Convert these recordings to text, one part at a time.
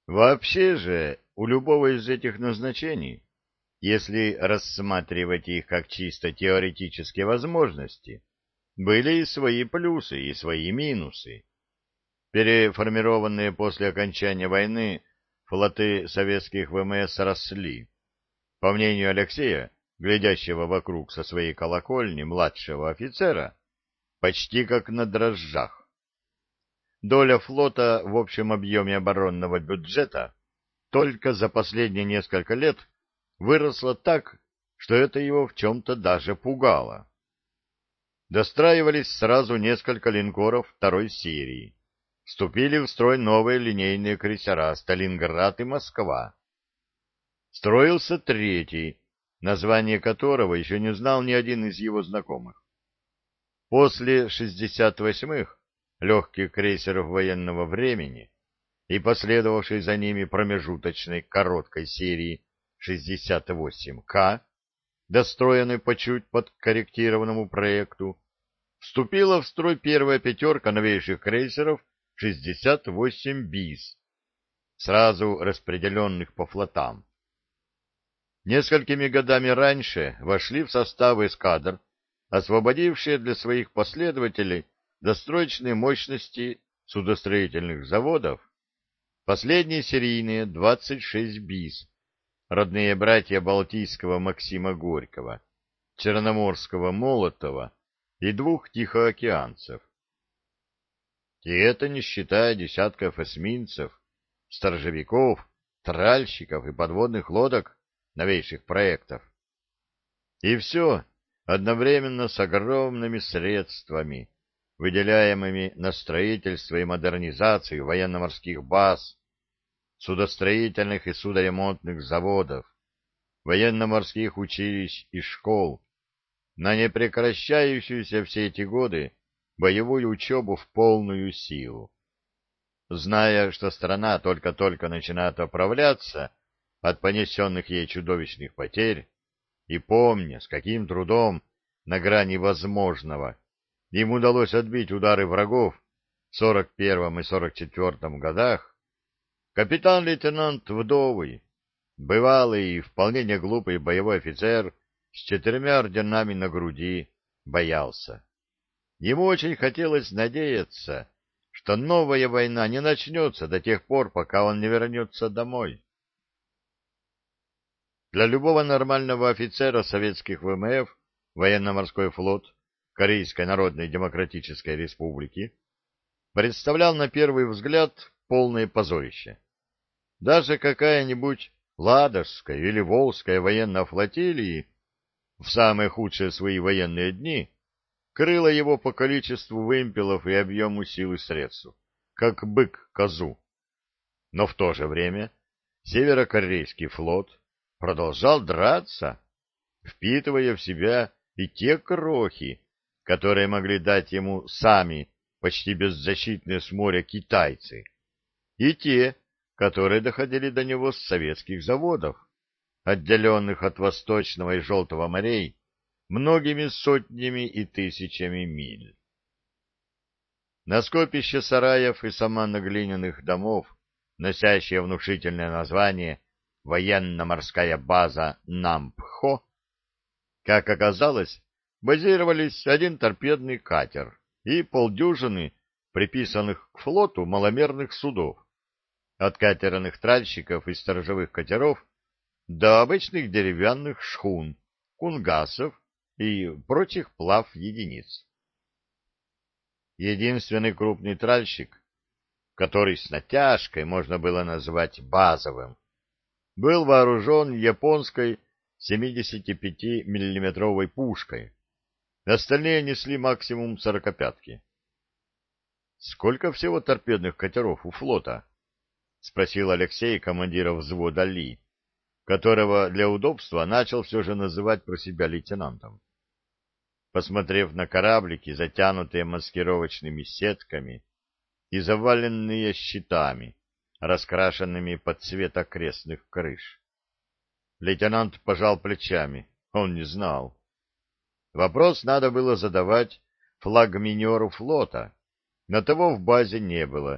Вообще же, у любого из этих назначений, если рассматривать их как чисто теоретические возможности, были и свои плюсы, и свои минусы. Переформированные после окончания войны флоты советских ВМС росли. По мнению Алексея, глядящего вокруг со своей колокольни младшего офицера, почти как на дрожжах. Доля флота в общем объеме оборонного бюджета только за последние несколько лет выросла так, что это его в чем-то даже пугало. Достраивались сразу несколько линкоров второй серии. Вступили в строй новые линейные крейсера «Сталинград» и «Москва». Строился третий, название которого еще не знал ни один из его знакомых. После 68-х легких крейсеров военного времени и последовавшей за ними промежуточной короткой серии 68К, достроенной по чуть подкорректированному проекту, вступила в строй первая пятерка новейших крейсеров 68 БИС, сразу распределенных по флотам. Несколькими годами раньше вошли в состав эскадр, освободившие для своих последователей достроечные мощности судостроительных заводов, последние серийные 26 БИС, родные братья Балтийского Максима Горького, Черноморского Молотова и двух тихоокеанцев. И это не считая десятков эсминцев, сторожевиков, тральщиков и подводных лодок новейших проектов. И все одновременно с огромными средствами, выделяемыми на строительство и модернизацию военно-морских баз, судостроительных и судоремонтных заводов, военно-морских училищ и школ, на непрекращающуюся все эти годы боевую учебу в полную силу. Зная, что страна только-только начинает оправляться от понесенных ей чудовищных потерь, и помня, с каким трудом на грани возможного им удалось отбить удары врагов в 41 и 44 годах, капитан-лейтенант Вдовый, бывалый и вполне неглупый боевой офицер с 4 орденами на груди, боялся. Ему очень хотелось надеяться, что новая война не начнется до тех пор, пока он не вернется домой. Для любого нормального офицера советских ВМФ военно-морской флот Корейской Народно-Демократической Республики представлял на первый взгляд полное позорище. Даже какая-нибудь Ладожская или Волжская военная флотилии в самые худшие свои военные дни крыла его по количеству вымпелов и объему сил и средств, как бык козу. Но в то же время Северокорейский флот продолжал драться, впитывая в себя и те крохи, которые могли дать ему сами почти беззащитные с моря китайцы, и те, которые доходили до него с советских заводов, отделенных от Восточного и Желтого морей многими сотнями и тысячами миль. На скопище сараев и саманоглиняных домов, носящее внушительное название «Военно-морская база Нампхо», как оказалось, базировались один торпедный катер и полдюжины приписанных к флоту маломерных судов, от катерных тральщиков и сторожевых катеров до обычных деревянных шхун, кунгасов и прочих плав-единиц. Единственный крупный тральщик, который с натяжкой можно было назвать базовым, был вооружен японской 75-миллиметровой пушкой. Остальные несли максимум 45-ки. «Сколько всего торпедных катеров у флота?» — спросил Алексей командира взвода Ли, которого для удобства начал все же называть про себя лейтенантом. Посмотрев на кораблики, затянутые маскировочными сетками и заваленные щитами, раскрашенными под цвет окрестных крыш, лейтенант пожал плечами. Он не знал. Вопрос надо было задавать флагминеру флота, но того в базе не было,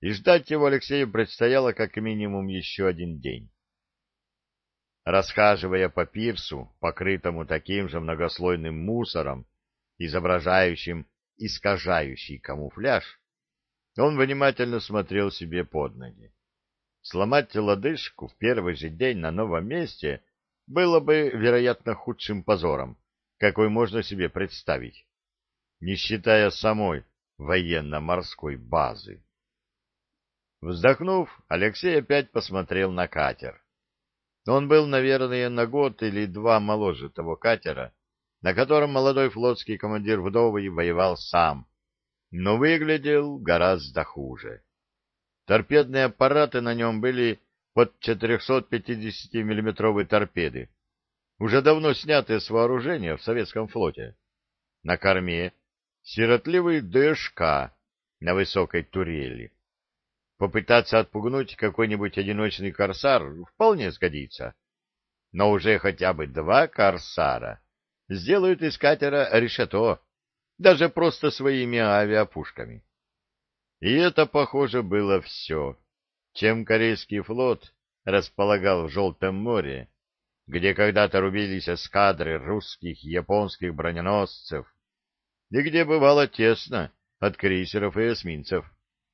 и ждать его Алексею предстояло как минимум еще один день. Расхаживая по пирсу, покрытому таким же многослойным мусором, изображающим искажающий камуфляж, он внимательно смотрел себе под ноги. Сломать лодыжку в первый же день на новом месте было бы, вероятно, худшим позором, какой можно себе представить, не считая самой военно-морской базы. Вздохнув, Алексей опять посмотрел на катер. Он был, наверное, на год или два моложе того катера, на котором молодой флотский командир Вдовый воевал сам, но выглядел гораздо хуже. Торпедные аппараты на нем были под 450-миллиметровые торпеды, уже давно снятые с вооружения в советском флоте. На корме сиротливый ДШК на высокой турели. Попытаться отпугнуть какой-нибудь одиночный корсар вполне сгодится, но уже хотя бы два корсара сделают из катера решето, даже просто своими авиапушками. И это, похоже, было все, чем корейский флот располагал в Желтом море, где когда-то рубились эскадры русских и японских броненосцев, и где бывало тесно от крейсеров и эсминцев.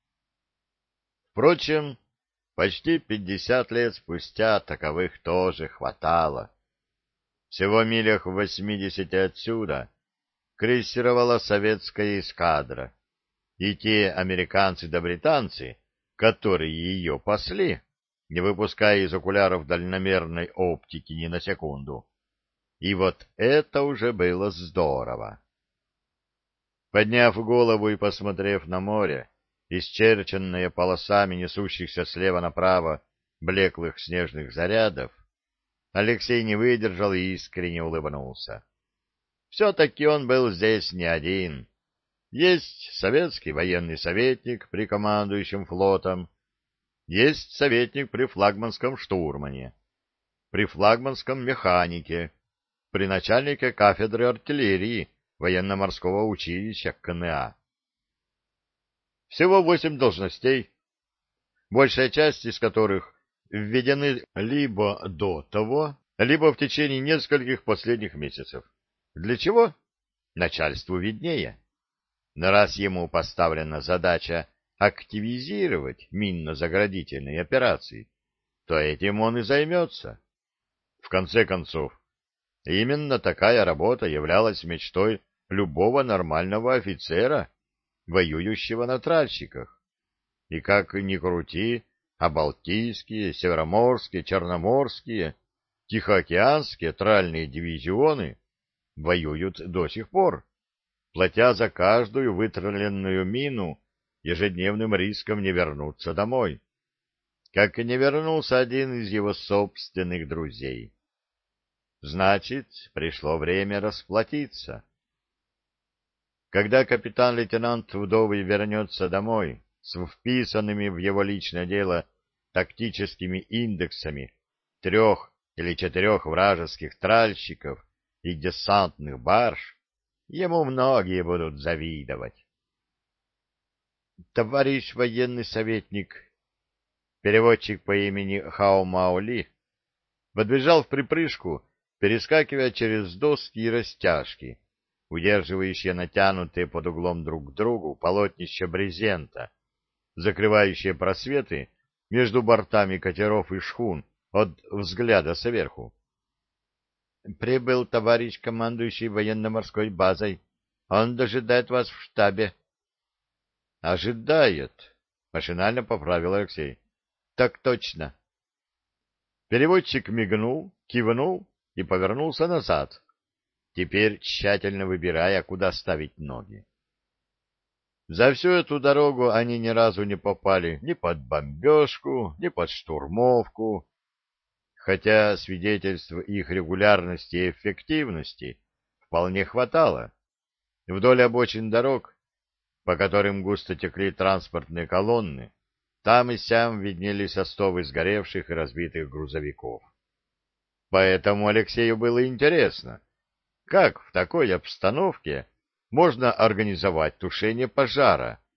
Впрочем, почти 50 лет спустя таковых тоже хватало. Всего милях в 80 отсюда крейсировала советская эскадра, и те американцы да британцы, которые ее пасли, не выпуская из окуляров дальномерной оптики ни на секунду. И вот это уже было здорово. Подняв голову и посмотрев на море, исчерченное полосами несущихся слева направо блеклых снежных зарядов, Алексей не выдержал и искренне улыбнулся. Все-таки он был здесь не один. Есть советский военный советник при командующем флотом, есть советник при флагманском штурмане, при флагманском механике, при начальнике кафедры артиллерии военно-морского училища КНА. Всего 8 должностей, большая часть из которых введены либо до того, либо в течение нескольких последних месяцев. Для чего? Начальству виднее. Но раз ему поставлена задача активизировать минно-заградительные операции, то этим он и займется. В конце концов, именно такая работа являлась мечтой любого нормального офицера, воюющего на тральщиках. И как ни крути, а Балтийские, Североморские, Черноморские, Тихоокеанские тральные дивизионы воюют до сих пор, платя за каждую вытравленную мину ежедневным риском не вернуться домой, как и не вернулся один из его собственных друзей. Значит, пришло время расплатиться. Когда капитан-лейтенант Вдовый вернется домой с вписанными в его личное дело тактическими индексами 3 или 4 вражеских тральщиков и десантных барж, ему многие будут завидовать. Товарищ военный советник, переводчик по имени Хао Мао Ли, подбежал в припрыжку, перескакивая через доски и растяжки, удерживающие натянутые под углом друг к другу полотнища брезента, закрывающие просветы между бортами катеров и шхун от взгляда сверху. «Прибыл товарищ командующий военно-морской базой. Он дожидает вас в штабе». «Ожидает», — машинально поправил Алексей. «Так точно». Переводчик мигнул, кивнул и повернулся назад, теперь тщательно выбирая, куда ставить ноги. За всю эту дорогу они ни разу не попали ни под бомбежку, ни под штурмовку, хотя свидетельств их регулярности и эффективности вполне хватало. Вдоль обочин дорог, по которым густо текли транспортные колонны, там и сям виднелись остовы сгоревших и разбитых грузовиков. Поэтому Алексею было интересно, как в такой обстановке можно организовать тушение пожара,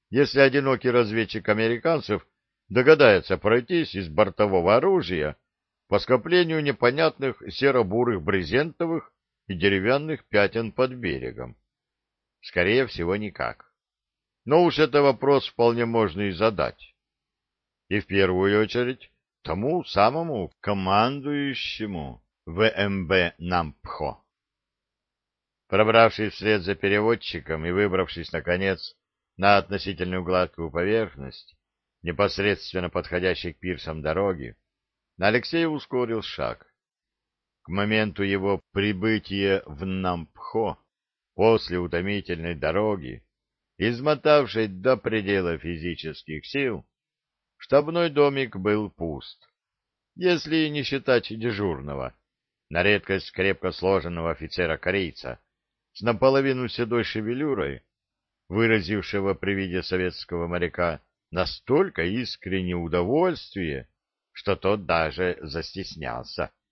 если одинокий разведчик американцев догадается пройтись из бортового оружия по скоплению непонятных серо-бурых брезентовых и деревянных пятен под берегом? Скорее всего, никак. Но уж это вопрос вполне можно и задать. И в первую очередь тому самому командующему ВМБ Нампхо. Пробравшись вслед за переводчиком и выбравшись, наконец, на относительную гладкую поверхность, непосредственно подходящей к пирсам дороги, Алексей ускорил шаг. К моменту его прибытия в Нампхо, после утомительной дороги, измотавшей до предела физических сил, штабной домик был пуст, если не считать дежурного, на редкость крепко сложенного офицера-корейца, с наполовину седой шевелюрой, выразившего при виде советского моряка настолько искреннее удовольствие, что тот даже застеснялся